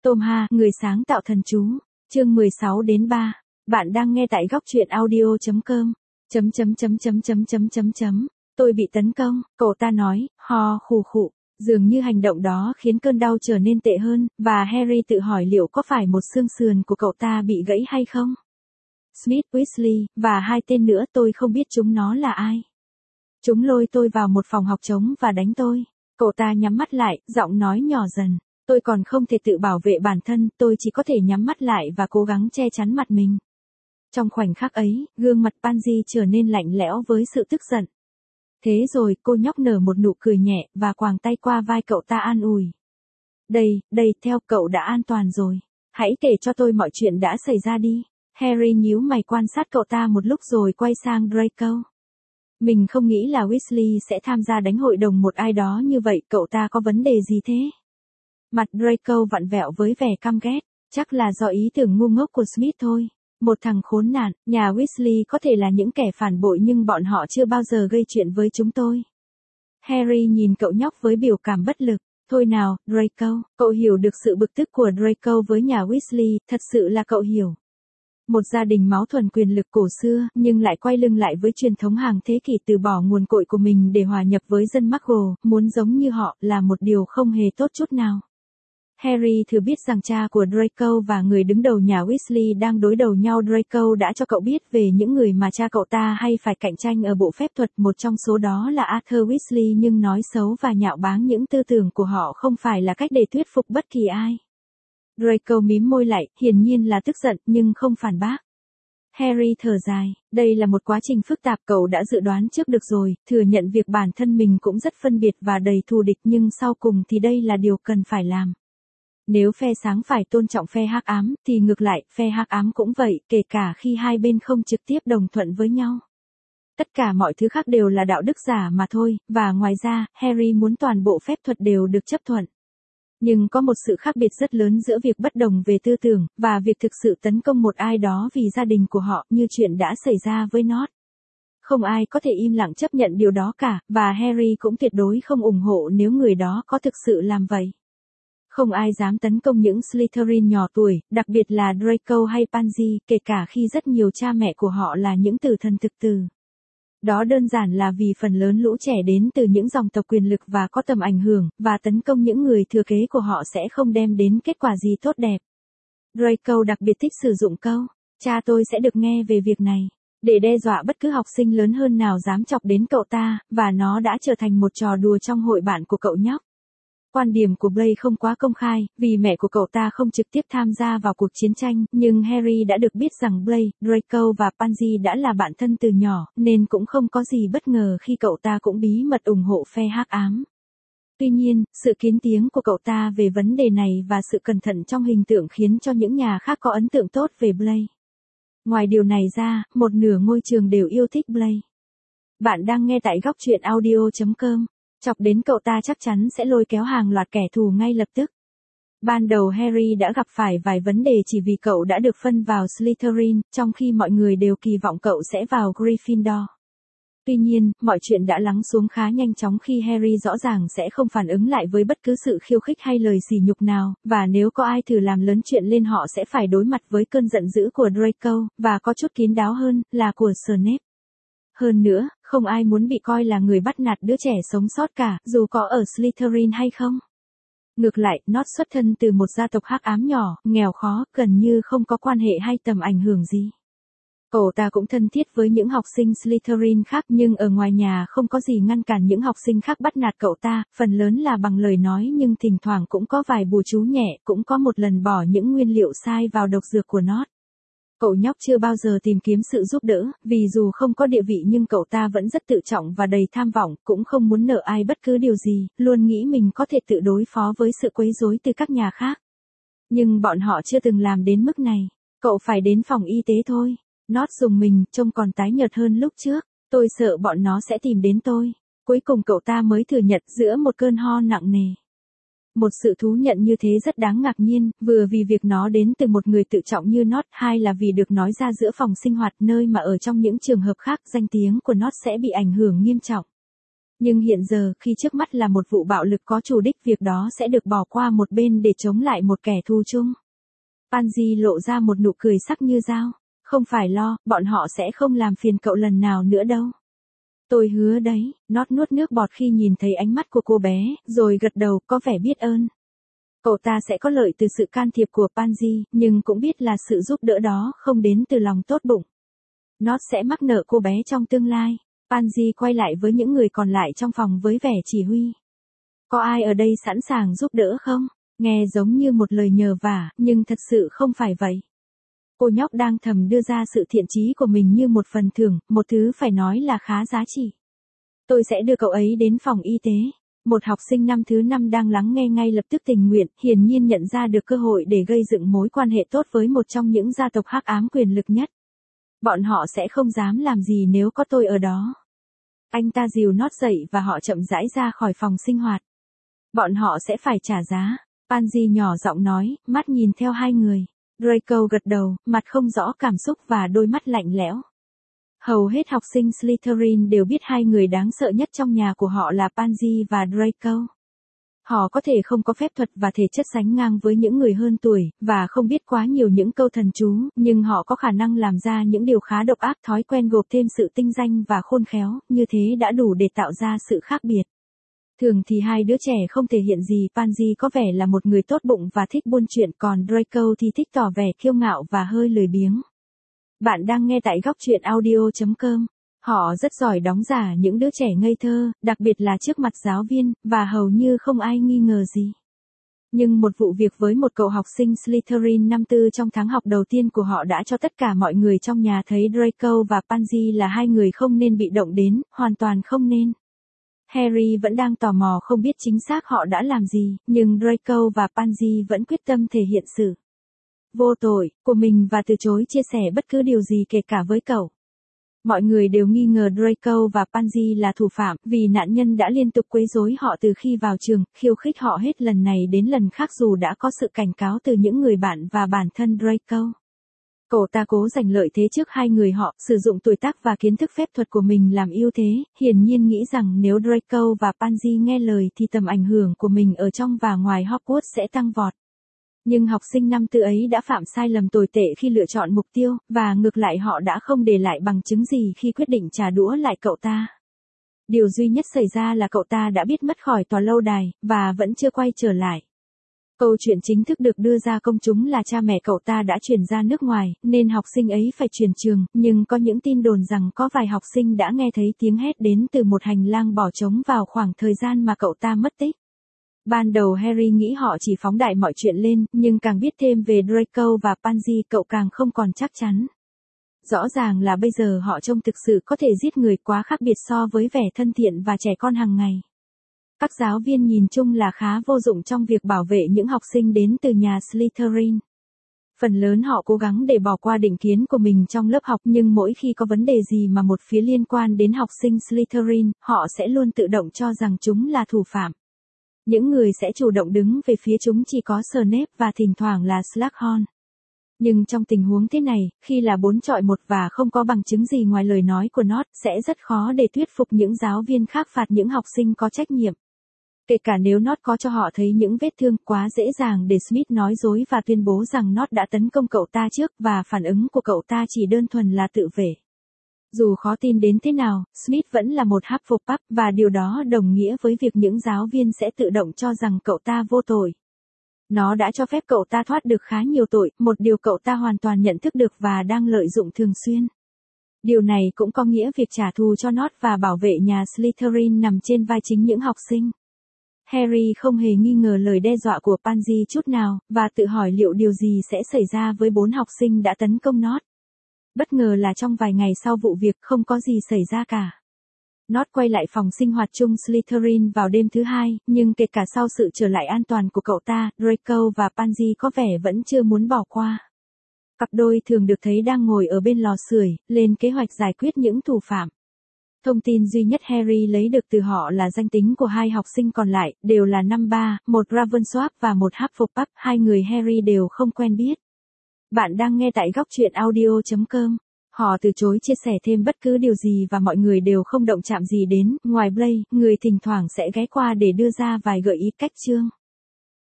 Tom Ha, người sáng tạo thần chú. Chương 16 đến 3. Bạn đang nghe tại góc truyện audio.com. Tôi bị tấn công, cậu ta nói, ho khù khụ. Dường như hành động đó khiến cơn đau trở nên tệ hơn, và Harry tự hỏi liệu có phải một xương sườn của cậu ta bị gãy hay không. Smith, Weasley, và hai tên nữa tôi không biết chúng nó là ai. Chúng lôi tôi vào một phòng học trống và đánh tôi. Cậu ta nhắm mắt lại, giọng nói nhỏ dần. Tôi còn không thể tự bảo vệ bản thân, tôi chỉ có thể nhắm mắt lại và cố gắng che chắn mặt mình. Trong khoảnh khắc ấy, gương mặt Pansy trở nên lạnh lẽo với sự tức giận. Thế rồi, cô nhóc nở một nụ cười nhẹ, và quàng tay qua vai cậu ta an ủi. Đây, theo cậu đã an toàn rồi. Hãy kể cho tôi mọi chuyện đã xảy ra đi. Harry nhíu mày quan sát cậu ta một lúc rồi quay sang Draco. Mình không nghĩ là Weasley sẽ tham gia đánh hội đồng một ai đó như vậy, cậu ta có vấn đề gì thế? Mặt Draco vặn vẹo với vẻ căm ghét, chắc là do ý tưởng ngu ngốc của Smith thôi. Một thằng khốn nạn, nhà Weasley có thể là những kẻ phản bội nhưng bọn họ chưa bao giờ gây chuyện với chúng tôi. Harry nhìn cậu nhóc với biểu cảm bất lực. Thôi nào, Draco, cậu hiểu được sự bực tức của Draco với nhà Weasley, thật sự là cậu hiểu. Một gia đình máu thuần quyền lực cổ xưa, nhưng lại quay lưng lại với truyền thống hàng thế kỷ, từ bỏ nguồn cội của mình để hòa nhập với dân Muggle, muốn giống như họ, là một điều không hề tốt chút nào. Harry thừa biết rằng cha của Draco và người đứng đầu nhà Weasley đang đối đầu nhau. Draco đã cho cậu biết về những người mà cha cậu ta hay phải cạnh tranh ở bộ phép thuật, một trong số đó là Arthur Weasley, nhưng nói xấu và nhạo báng những tư tưởng của họ không phải là cách để thuyết phục bất kỳ ai. Draco mím môi lại, hiển nhiên là tức giận, nhưng không phản bác. Harry thở dài, đây là một quá trình phức tạp, cậu đã dự đoán trước được rồi, thừa nhận việc bản thân mình cũng rất phân biệt và đầy thù địch, nhưng sau cùng thì đây là điều cần phải làm. Nếu phe sáng phải tôn trọng phe hắc ám, thì ngược lại, phe hắc ám cũng vậy, kể cả khi hai bên không trực tiếp đồng thuận với nhau. Tất cả mọi thứ khác đều là đạo đức giả mà thôi, và ngoài ra, Harry muốn toàn bộ phép thuật đều được chấp thuận. Nhưng có một sự khác biệt rất lớn giữa việc bất đồng về tư tưởng, và việc thực sự tấn công một ai đó vì gia đình của họ, như chuyện đã xảy ra với Nott. Không ai có thể im lặng chấp nhận điều đó cả, và Harry cũng tuyệt đối không ủng hộ nếu người đó có thực sự làm vậy. Không ai dám tấn công những Slytherin nhỏ tuổi, đặc biệt là Draco hay Pansy, kể cả khi rất nhiều cha mẹ của họ là những tử thần thực tử. Đó đơn giản là vì phần lớn lũ trẻ đến từ những dòng tộc quyền lực và có tầm ảnh hưởng, và tấn công những người thừa kế của họ sẽ không đem đến kết quả gì tốt đẹp. Draco đặc biệt thích sử dụng câu, cha tôi sẽ được nghe về việc này, để đe dọa bất cứ học sinh lớn hơn nào dám chọc đến cậu ta, và nó đã trở thành một trò đùa trong hội bạn của cậu nhóc. Quan điểm của Blaise không quá công khai, vì mẹ của cậu ta không trực tiếp tham gia vào cuộc chiến tranh, nhưng Harry đã được biết rằng Blaise, Draco và Pansy đã là bạn thân từ nhỏ, nên cũng không có gì bất ngờ khi cậu ta cũng bí mật ủng hộ phe hắc ám. Tuy nhiên, sự kín tiếng của cậu ta về vấn đề này và sự cẩn thận trong hình tượng khiến cho những nhà khác có ấn tượng tốt về Blaise. Ngoài điều này ra, một nửa ngôi trường đều yêu thích Blaise. Bạn đang nghe tại góc truyện audio.com. Chọc đến cậu ta chắc chắn sẽ lôi kéo hàng loạt kẻ thù ngay lập tức. Ban đầu Harry đã gặp phải vài vấn đề chỉ vì cậu đã được phân vào Slytherin, trong khi mọi người đều kỳ vọng cậu sẽ vào Gryffindor. Tuy nhiên, mọi chuyện đã lắng xuống khá nhanh chóng khi Harry rõ ràng sẽ không phản ứng lại với bất cứ sự khiêu khích hay lời sỉ nhục nào, và nếu có ai thử làm lớn chuyện lên họ sẽ phải đối mặt với cơn giận dữ của Draco, và có chút kín đáo hơn, là của Snape. Hơn nữa, không ai muốn bị coi là người bắt nạt đứa trẻ sống sót cả, dù có ở Slytherin hay không. Ngược lại, Nott xuất thân từ một gia tộc hắc ám nhỏ, nghèo khó, gần như không có quan hệ hay tầm ảnh hưởng gì. Cậu ta cũng thân thiết với những học sinh Slytherin khác, nhưng ở ngoài nhà không có gì ngăn cản những học sinh khác bắt nạt cậu ta, phần lớn là bằng lời nói, nhưng thỉnh thoảng cũng có vài bùa chú nhẹ, cũng có một lần bỏ những nguyên liệu sai vào độc dược của Nott. Cậu nhóc chưa bao giờ tìm kiếm sự giúp đỡ, vì dù không có địa vị nhưng cậu ta vẫn rất tự trọng và đầy tham vọng, cũng không muốn nợ ai bất cứ điều gì, luôn nghĩ mình có thể tự đối phó với sự quấy rối từ các nhà khác. Nhưng bọn họ chưa từng làm đến mức này. Cậu phải đến phòng y tế thôi. Nott dùng mình, trông còn tái nhợt hơn lúc trước. Tôi sợ bọn nó sẽ tìm đến tôi. Cuối cùng cậu ta mới thừa nhận giữa một cơn ho nặng nề. Một sự thú nhận như thế rất đáng ngạc nhiên, vừa vì việc nó đến từ một người tự trọng như Nott, hai là vì được nói ra giữa phòng sinh hoạt, nơi mà ở trong những trường hợp khác danh tiếng của Nott sẽ bị ảnh hưởng nghiêm trọng. Nhưng hiện giờ, khi trước mắt là một vụ bạo lực có chủ đích, việc đó sẽ được bỏ qua một bên để chống lại một kẻ thù chung. Pansy lộ ra một nụ cười sắc như dao. Không phải lo, bọn họ sẽ không làm phiền cậu lần nào nữa đâu. Tôi hứa đấy, Nót nuốt nước bọt khi nhìn thấy ánh mắt của cô bé, rồi gật đầu, có vẻ biết ơn. Cậu ta sẽ có lợi từ sự can thiệp của Pansy, nhưng cũng biết là sự giúp đỡ đó không đến từ lòng tốt bụng. Nót sẽ mắc nợ cô bé trong tương lai. Pansy quay lại với những người còn lại trong phòng với vẻ chỉ huy. Có ai ở đây sẵn sàng giúp đỡ không? Nghe giống như một lời nhờ vả, nhưng thật sự không phải vậy. Cô nhóc đang thầm đưa ra sự thiện chí của mình như một phần thưởng, một thứ phải nói là khá giá trị. Tôi sẽ đưa cậu ấy đến phòng y tế. Một học sinh năm thứ 5 đang lắng nghe ngay lập tức tình nguyện, hiển nhiên nhận ra được cơ hội để gây dựng mối quan hệ tốt với một trong những gia tộc hắc ám quyền lực nhất. Bọn họ sẽ không dám làm gì nếu có tôi ở đó. Anh ta dìu Nót dậy và họ chậm rãi ra khỏi phòng sinh hoạt. Bọn họ sẽ phải trả giá. Pansy nhỏ giọng nói, mắt nhìn theo hai người. Draco gật đầu, mặt không rõ cảm xúc và đôi mắt lạnh lẽo. Hầu hết học sinh Slytherin đều biết hai người đáng sợ nhất trong nhà của họ là Pansy và Draco. Họ có thể không có phép thuật và thể chất sánh ngang với những người hơn tuổi, và không biết quá nhiều những câu thần chú, nhưng họ có khả năng làm ra những điều khá độc ác, thói quen gộp thêm sự tinh danh và khôn khéo, như thế đã đủ để tạo ra sự khác biệt. Thường thì hai đứa trẻ không thể hiện gì, Pansy có vẻ là một người tốt bụng và thích buôn chuyện, còn Draco thì thích tỏ vẻ kiêu ngạo và hơi lười biếng. Bạn đang nghe tại góc truyện audio.com. Họ rất giỏi đóng giả những đứa trẻ ngây thơ, đặc biệt là trước mặt giáo viên, và hầu như không ai nghi ngờ gì. Nhưng một vụ việc với một cậu học sinh Slytherin năm tư trong tháng học đầu tiên của họ đã cho tất cả mọi người trong nhà thấy Draco và Pansy là hai người không nên bị động đến, hoàn toàn không nên. Harry vẫn đang tò mò không biết chính xác họ đã làm gì, nhưng Draco và Pansy vẫn quyết tâm thể hiện sự vô tội của mình và từ chối chia sẻ bất cứ điều gì kể cả với cậu. Mọi người đều nghi ngờ Draco và Pansy là thủ phạm, vì nạn nhân đã liên tục quấy rối họ từ khi vào trường, khiêu khích họ hết lần này đến lần khác dù đã có sự cảnh cáo từ những người bạn và bản thân Draco. Cậu ta cố giành lợi thế trước hai người họ, sử dụng tuổi tác và kiến thức phép thuật của mình làm ưu thế, hiển nhiên nghĩ rằng nếu Draco và Pansy nghe lời thì tầm ảnh hưởng của mình ở trong và ngoài Hogwarts sẽ tăng vọt. Nhưng học sinh năm tư ấy đã phạm sai lầm tồi tệ khi lựa chọn mục tiêu, và ngược lại họ đã không để lại bằng chứng gì khi quyết định trả đũa lại cậu ta. Điều duy nhất xảy ra là cậu ta đã biết mất khỏi tòa lâu đài, và vẫn chưa quay trở lại. Câu chuyện chính thức được đưa ra công chúng là cha mẹ cậu ta đã chuyển ra nước ngoài, nên học sinh ấy phải chuyển trường, nhưng có những tin đồn rằng có vài học sinh đã nghe thấy tiếng hét đến từ một hành lang bỏ trống vào khoảng thời gian mà cậu ta mất tích. Ban đầu Harry nghĩ họ chỉ phóng đại mọi chuyện lên, nhưng càng biết thêm về Draco và Pansy cậu càng không còn chắc chắn. Rõ ràng là bây giờ họ trông thực sự có thể giết người, quá khác biệt so với vẻ thân thiện và trẻ con hàng ngày. Các giáo viên nhìn chung là khá vô dụng trong việc bảo vệ những học sinh đến từ nhà Slytherin. Phần lớn họ cố gắng để bỏ qua định kiến của mình trong lớp học, nhưng mỗi khi có vấn đề gì mà một phía liên quan đến học sinh Slytherin, họ sẽ luôn tự động cho rằng chúng là thủ phạm. Những người sẽ chủ động đứng về phía chúng chỉ có Snape và thỉnh thoảng là Slughorn. Nhưng trong tình huống thế này, khi là 4-1 và không có bằng chứng gì ngoài lời nói của Nót, sẽ rất khó để thuyết phục những giáo viên khác phạt những học sinh có trách nhiệm. Kể cả nếu Nót có cho họ thấy những vết thương, quá dễ dàng để Smith nói dối và tuyên bố rằng Nót đã tấn công cậu ta trước, và phản ứng của cậu ta chỉ đơn thuần là tự vệ. Dù khó tin đến thế nào, Smith vẫn là một Hufflepuff, và điều đó đồng nghĩa với việc những giáo viên sẽ tự động cho rằng cậu ta vô tội. Nó đã cho phép cậu ta thoát được khá nhiều tội, một điều cậu ta hoàn toàn nhận thức được và đang lợi dụng thường xuyên. Điều này cũng có nghĩa việc trả thù cho Nót và bảo vệ nhà Slytherin nằm trên vai chính những học sinh. Harry không hề nghi ngờ lời đe dọa của Pansy chút nào, và tự hỏi liệu điều gì sẽ xảy ra với 4 học sinh đã tấn công Nót. Bất ngờ là trong vài ngày sau vụ việc không có gì xảy ra cả. Nót quay lại phòng sinh hoạt chung Slytherin vào đêm thứ hai, nhưng kể cả sau sự trở lại an toàn của cậu ta, Draco và Pansy có vẻ vẫn chưa muốn bỏ qua. Cặp đôi thường được thấy đang ngồi ở bên lò sưởi, lên kế hoạch giải quyết những thủ phạm. Thông tin duy nhất Harry lấy được từ họ là danh tính của hai học sinh còn lại, đều là năm 3, một Ravensworth và một Hufflepuff, hai người Harry đều không quen biết. Bạn đang nghe tại góc truyện audio.com. Họ từ chối chia sẻ thêm bất cứ điều gì và mọi người đều không động chạm gì đến, ngoài Blake, người thỉnh thoảng sẽ ghé qua để đưa ra vài gợi ý cách chương.